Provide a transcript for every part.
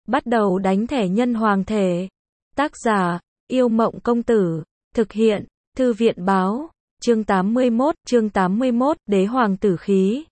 Bắt đầu đánh thẻ nhân hoàng thể. Tác giả, Yêu Mộng Công Tử. Thực hiện, Thư viện Báo. Chương 81, Đế Hoàng Tử Khí.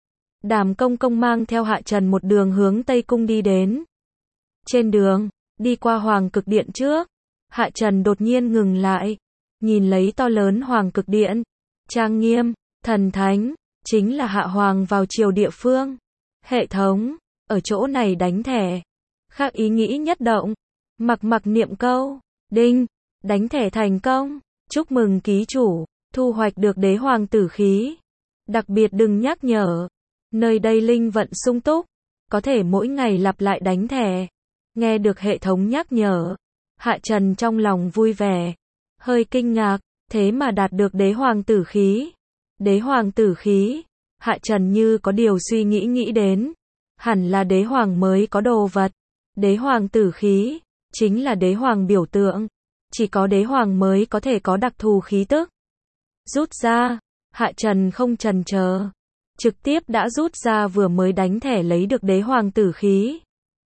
Đàm Công Công mang theo Hạ Trần một đường hướng Tây Cung đi đến. Trên đường, đi qua Hoàng Cực Điện trước, Hạ Trần đột nhiên ngừng lại, nhìn lấy to lớn Hoàng Cực Điện, trang nghiêm, thần thánh, chính là Hạ Hoàng vào triều địa phương. Hệ thống, ở chỗ này đánh thẻ. Khác ý nghĩ nhất động, mặc niệm câu, đinh, đánh thẻ thành công, chúc mừng ký chủ, thu hoạch được Đế Hoàng Tử Khí. Đặc biệt đừng nhắc nhở, nơi đây linh vận sung túc, có thể mỗi ngày lặp lại đánh thẻ. Nghe được hệ thống nhắc nhở, Hạ Trần trong lòng vui vẻ, hơi kinh ngạc, thế mà đạt được Đế Hoàng Tử Khí. Đế Hoàng Tử Khí, Hạ Trần như có điều suy nghĩ đến, hẳn là Đế Hoàng mới có đồ vật. Đế Hoàng Tử Khí, chính là Đế Hoàng biểu tượng, chỉ có Đế Hoàng mới có thể có đặc thù khí tức. Rút ra, Hạ Trần không chần chờ, trực tiếp đã rút ra vừa mới đánh thẻ lấy được Đế Hoàng Tử Khí.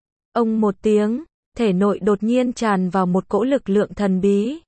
Ông một tiếng, thể nội đột nhiên tràn vào một cỗ lực lượng thần bí.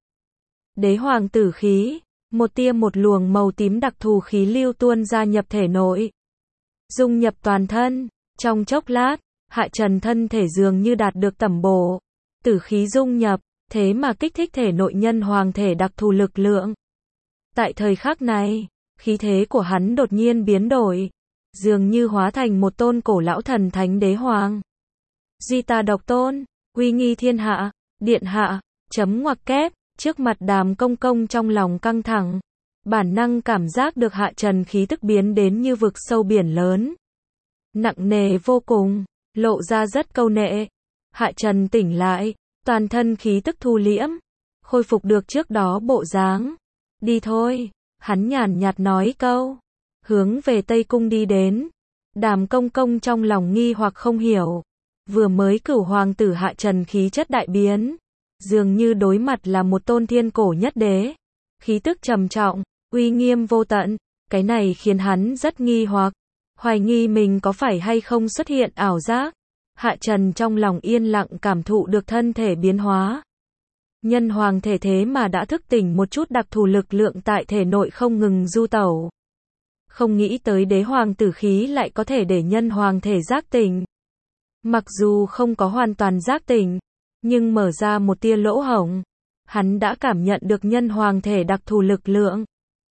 Đế Hoàng Tử Khí, một tia một luồng màu tím đặc thù khí lưu tuôn ra nhập thể nội, dung nhập toàn thân. Trong chốc lát, Hạ Trần thân thể dường như đạt được tẩm bổ, tử khí dung nhập, thế mà kích thích thể nội nhân hoàng thể đặc thù lực lượng. Tại thời khắc này, khí thế của hắn đột nhiên biến đổi, dường như hóa thành một tôn cổ lão thần thánh đế hoàng. Duy ta độc tôn, uy nghi thiên hạ, điện hạ, chấm ngoặc kép, trước mặt Đàm Công Công trong lòng căng thẳng, bản năng cảm giác được Hạ Trần khí tức biến đến như vực sâu biển lớn. Nặng nề vô cùng, lộ ra rất câu nệ. Hạ Trần tỉnh lại, toàn thân khí tức thu liễm, khôi phục được trước đó bộ dáng. Đi thôi, hắn nhàn nhạt nói câu, hướng về Tây Cung đi đến. Đàm Công Công trong lòng nghi hoặc không hiểu, vừa mới Cửu Hoàng tử Hạ Trần khí chất đại biến, dường như đối mặt là một tôn thiên cổ nhất đế, khí tức trầm trọng, uy nghiêm vô tận, cái này khiến hắn rất nghi hoặc, hoài nghi mình có phải hay không xuất hiện ảo giác. Hạ Trần trong lòng yên lặng cảm thụ được thân thể biến hóa. Nhân hoàng thể thế mà đã thức tỉnh một chút đặc thù lực lượng tại thể nội không ngừng du tẩu. Không nghĩ tới Đế Hoàng Tử Khí lại có thể để nhân hoàng thể giác tỉnh. Mặc dù không có hoàn toàn giác tỉnh, nhưng mở ra một tia lỗ hổng, hắn đã cảm nhận được nhân hoàng thể đặc thù lực lượng.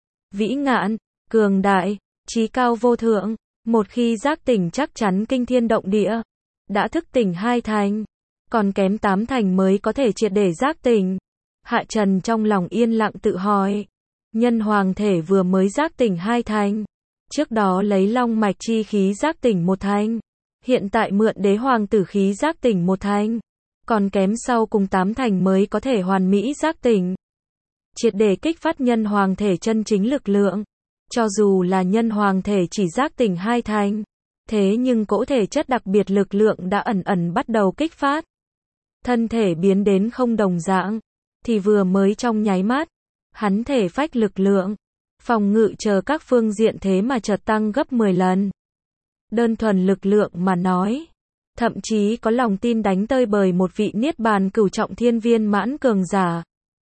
Vĩ ngạn, cường đại, trí cao vô thượng, một khi giác tỉnh chắc chắn kinh thiên động địa. Đã thức tỉnh 2 thành, còn kém 8 thành mới có thể triệt để giác tỉnh. Hạ Trần trong lòng yên lặng tự hỏi, nhân hoàng thể vừa mới giác tỉnh 2 thành, trước đó lấy long mạch chi khí giác tỉnh 1 thành, hiện tại mượn Đế Hoàng Tử Khí giác tỉnh 1 thành, còn kém sau cùng 8 thành mới có thể hoàn mỹ giác tỉnh. Triệt để kích phát nhân hoàng thể chân chính lực lượng, cho dù là nhân hoàng thể chỉ giác tỉnh 2 thành, thế nhưng cỗ thể chất đặc biệt lực lượng đã ẩn bắt đầu kích phát. Thân thể biến đến không đồng dạng, thì vừa mới trong nháy mắt, hắn thể phách lực lượng, phòng ngự chờ các phương diện thế mà chợt tăng gấp 10 lần. Đơn thuần lực lượng mà nói, thậm chí có lòng tin đánh tơi bời một vị niết bàn cửu trọng thiên viên mãn cường giả.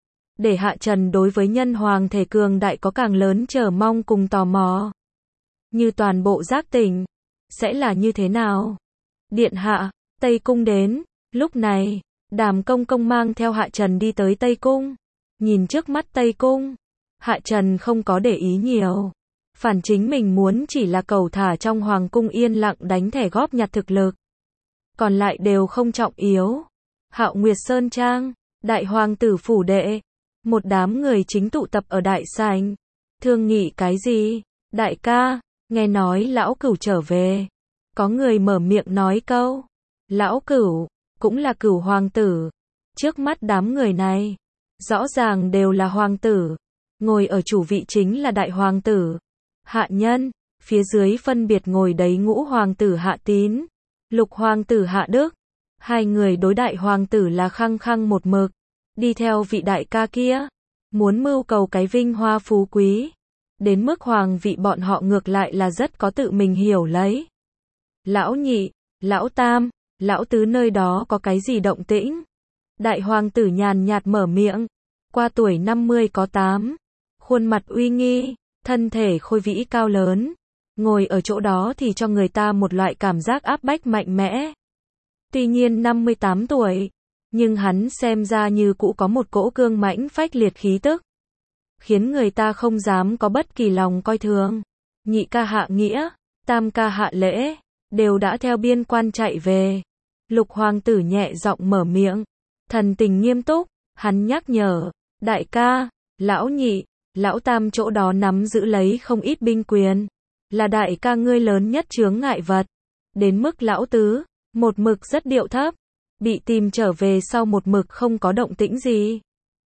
Để Hạ Trần đối với nhân hoàng thể cường đại có càng lớn chờ mong cùng tò mò. Như toàn bộ giác tỉnh, sẽ là như thế nào? Điện hạ, Tây Cung đến. Lúc này, Đàm Công Công mang theo Hạ Trần đi tới Tây Cung. Nhìn trước mắt Tây Cung, Hạ Trần không có để ý nhiều. Phản chính mình muốn chỉ là cầu thả trong hoàng cung yên lặng đánh thẻ góp nhặt thực lực. Còn lại đều không trọng yếu. Hạo Nguyệt Sơn Trang, Đại Hoàng tử phủ đệ. Một đám người chính tụ tập ở đại sảnh. Thương nghị cái gì? Đại ca, nghe nói lão Cửu trở về. Có người mở miệng nói câu. Lão Cửu, cũng là Cửu hoàng tử. Trước mắt đám người này, rõ ràng đều là hoàng tử. Ngồi ở chủ vị chính là Đại Hoàng tử Hạ Nhân, phía dưới phân biệt ngồi đấy Ngũ Hoàng tử Hạ Tín, Lục Hoàng tử Hạ Đức. Hai người đối Đại Hoàng tử là khăng khăng một mực, đi theo vị đại ca kia, muốn mưu cầu cái vinh hoa phú quý. Đến mức hoàng vị bọn họ ngược lại là rất có tự mình hiểu lấy. Lão nhị, lão tam, lão tứ nơi đó có cái gì động tĩnh? Đại hoàng tử nhàn nhạt mở miệng, qua tuổi 50 có 8, khuôn mặt uy nghi, thân thể khôi vĩ cao lớn, ngồi ở chỗ đó thì cho người ta một loại cảm giác áp bách mạnh mẽ. Tuy nhiên 58 tuổi, nhưng hắn xem ra như cũ có một cỗ cương mãnh phách liệt khí tức, khiến người ta không dám có bất kỳ lòng coi thường. Nhị ca Hạ Nghĩa, tam ca Hạ Lễ, đều đã theo biên quan chạy về. Lục hoàng tử nhẹ giọng mở miệng, thần tình nghiêm túc, hắn nhắc nhở, đại ca, lão nhị, lão tam chỗ đó nắm giữ lấy không ít binh quyền, là đại ca ngươi lớn nhất chướng ngại vật. Đến mức lão tứ, một mực rất điệu thấp, bị tìm trở về sau một mực không có động tĩnh gì.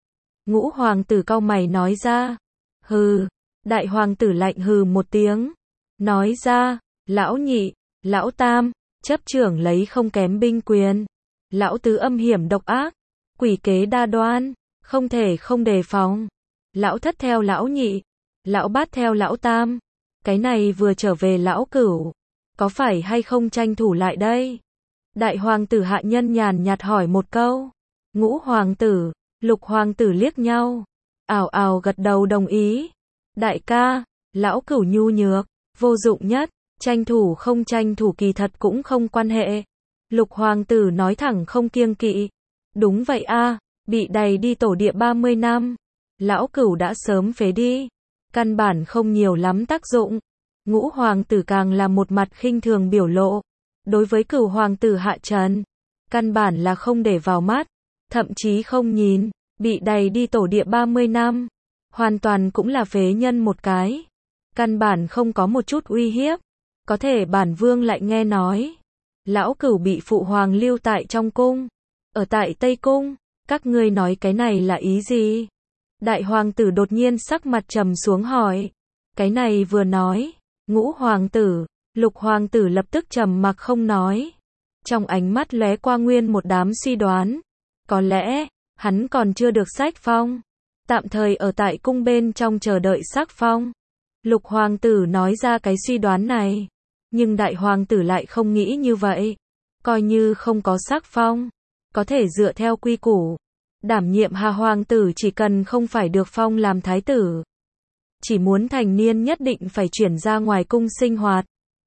Ngũ hoàng tử cau mày nói ra, hừ, đại hoàng tử lạnh hừ một tiếng, nói ra, lão nhị, lão tam, chấp trưởng lấy không kém binh quyền, lão tứ âm hiểm độc ác, quỷ kế đa đoan, không thể không đề phòng, lão thất theo lão nhị, lão bát theo lão tam, cái này vừa trở về lão cửu, có phải hay không tranh thủ lại đây? Đại hoàng tử hạ nhân nhàn nhạt hỏi một câu. Ngũ hoàng tử, lục hoàng tử liếc nhau, ào ào gật đầu đồng ý. Đại ca, lão cửu nhu nhược, vô dụng nhất, tranh thủ không tranh thủ kỳ thật cũng không quan hệ. Lục hoàng tử nói thẳng không kiêng kỵ. Đúng vậy a, bị đày đi tổ địa 30 năm, lão cửu đã sớm phế đi, căn bản không nhiều lắm tác dụng. Ngũ hoàng tử càng là một mặt khinh thường biểu lộ. Đối với cửu hoàng tử Hạ Trần, căn bản là không để vào mắt, thậm chí không nhìn, bị đày đi tổ địa 30 năm, hoàn toàn cũng là phế nhân một cái, căn bản không có một chút uy hiếp. Có thể bản vương lại nghe nói, lão cửu bị phụ hoàng lưu tại trong cung, ở tại Tây Cung, các ngươi nói cái này là ý gì? Đại hoàng tử đột nhiên sắc mặt trầm xuống hỏi, cái này vừa nói, ngũ hoàng tử, lục hoàng tử lập tức trầm mặc không nói. Trong ánh mắt lóe qua nguyên một đám suy đoán. Có lẽ, hắn còn chưa được sách phong. Tạm thời ở tại cung bên trong chờ đợi sắc phong. Lục hoàng tử nói ra cái suy đoán này. Nhưng đại hoàng tử lại không nghĩ như vậy. Coi như không có sắc phong, có thể dựa theo quy củ. Đảm nhiệm Hà hoàng tử chỉ cần không phải được phong làm thái tử. Chỉ muốn thành niên nhất định phải chuyển ra ngoài cung sinh hoạt.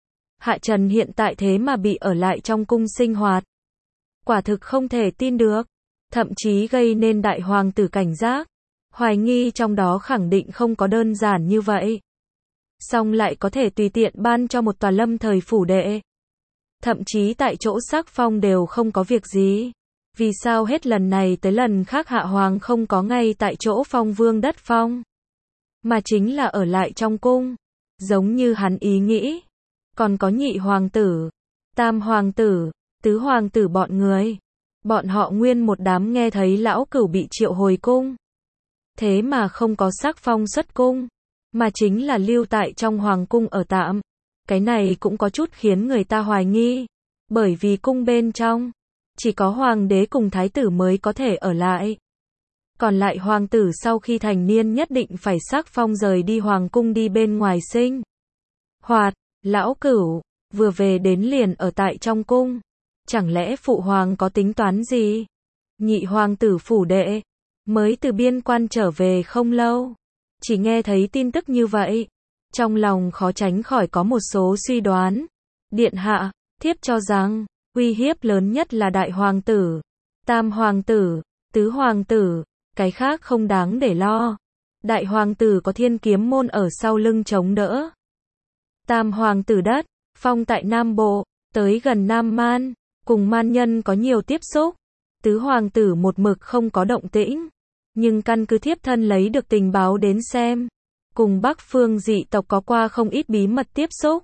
Hạ Trần hiện tại thế mà bị ở lại trong cung sinh hoạt. Quả thực không thể tin được. Thậm chí gây nên đại hoàng tử cảnh giác. Hoài nghi trong đó khẳng định không có đơn giản như vậy. Song lại có thể tùy tiện ban cho một tòa lâm thời phủ đệ. Thậm chí tại chỗ sắc phong đều không có việc gì. Vì sao hết lần này tới lần khác hạ hoàng không có ngay tại chỗ phong vương đất phong, mà chính là ở lại trong cung. Giống như hắn ý nghĩ. Còn có nhị hoàng tử, tam hoàng tử, tứ hoàng tử bọn người. Bọn họ nguyên một đám nghe thấy lão cửu bị triệu hồi cung. Thế mà không có sắc phong xuất cung, mà chính là lưu tại trong hoàng cung ở tạm. Cái này cũng có chút khiến người ta hoài nghi. Bởi vì cung bên trong, chỉ có hoàng đế cùng thái tử mới có thể ở lại. Còn lại hoàng tử sau khi thành niên nhất định phải sắc phong rời đi hoàng cung đi bên ngoài sinh hoạt. Lão cửu, vừa về đến liền ở tại trong cung. Chẳng lẽ phụ hoàng có tính toán gì? Nhị hoàng tử phủ đệ, mới từ biên quan trở về không lâu. Chỉ nghe thấy tin tức như vậy. Trong lòng khó tránh khỏi có một số suy đoán. Điện hạ, thiếp cho rằng, uy hiếp lớn nhất là đại hoàng tử, tam hoàng tử, tứ hoàng tử, cái khác không đáng để lo. Đại hoàng tử có thiên kiếm môn ở sau lưng chống đỡ. Tam hoàng tử đất, phong tại Nam Bộ, tới gần Nam Man, cùng man nhân có nhiều tiếp xúc. Tứ hoàng tử một mực không có động tĩnh, nhưng căn cứ thiếp thân lấy được tình báo đến xem, cùng Bắc phương dị tộc có qua không ít bí mật tiếp xúc.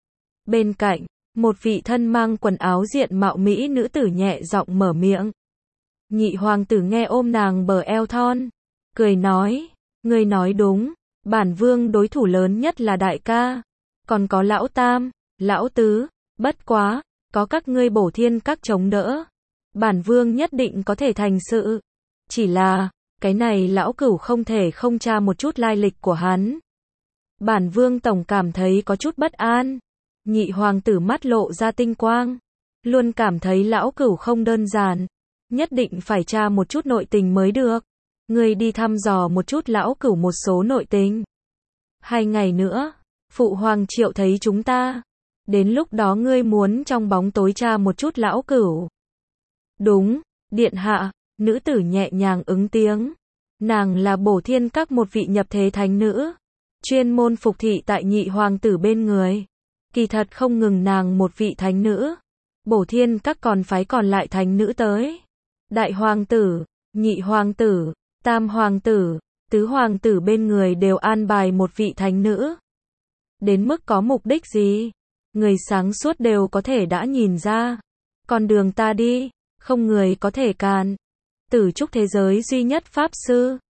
Bên cạnh, một vị thân mang quần áo diện mạo mỹ nữ tử nhẹ giọng mở miệng. Nhị hoàng tử nghe ôm nàng bờ eo thon, cười nói, ngươi nói đúng, bản vương đối thủ lớn nhất là đại ca. Còn có lão tam, lão tứ, bất quá, có các ngươi bổ thiên các chống đỡ. Bản vương nhất định có thể thành sự. Chỉ là, cái này lão cửu không thể không tra một chút lai lịch của hắn. Bản vương tổng cảm thấy có chút bất an. Nhị hoàng tử mắt lộ ra tinh quang. Luôn cảm thấy lão cửu không đơn giản. Nhất định phải tra một chút nội tình mới được. Ngươi đi thăm dò một chút lão cửu một số nội tình. 2 ngày nữa, Phụ Hoàng triệu thấy chúng ta. Đến lúc đó ngươi muốn trong bóng tối tra một chút lão cửu. Đúng, điện hạ, nữ tử nhẹ nhàng ứng tiếng. Nàng là Bổ Thiên Các một vị nhập thế thánh nữ. Chuyên môn phục thị tại nhị hoàng tử bên người. Kỳ thật không ngừng nàng một vị thánh nữ. Bổ Thiên Các còn phái còn lại thánh nữ tới. Đại hoàng tử, nhị hoàng tử, tam hoàng tử, tứ hoàng tử bên người đều an bài một vị thánh nữ. Đến mức có mục đích gì? Người sáng suốt đều có thể đã nhìn ra. Con đường ta đi, không người có thể cản. Tử trúc thế giới duy nhất pháp sư.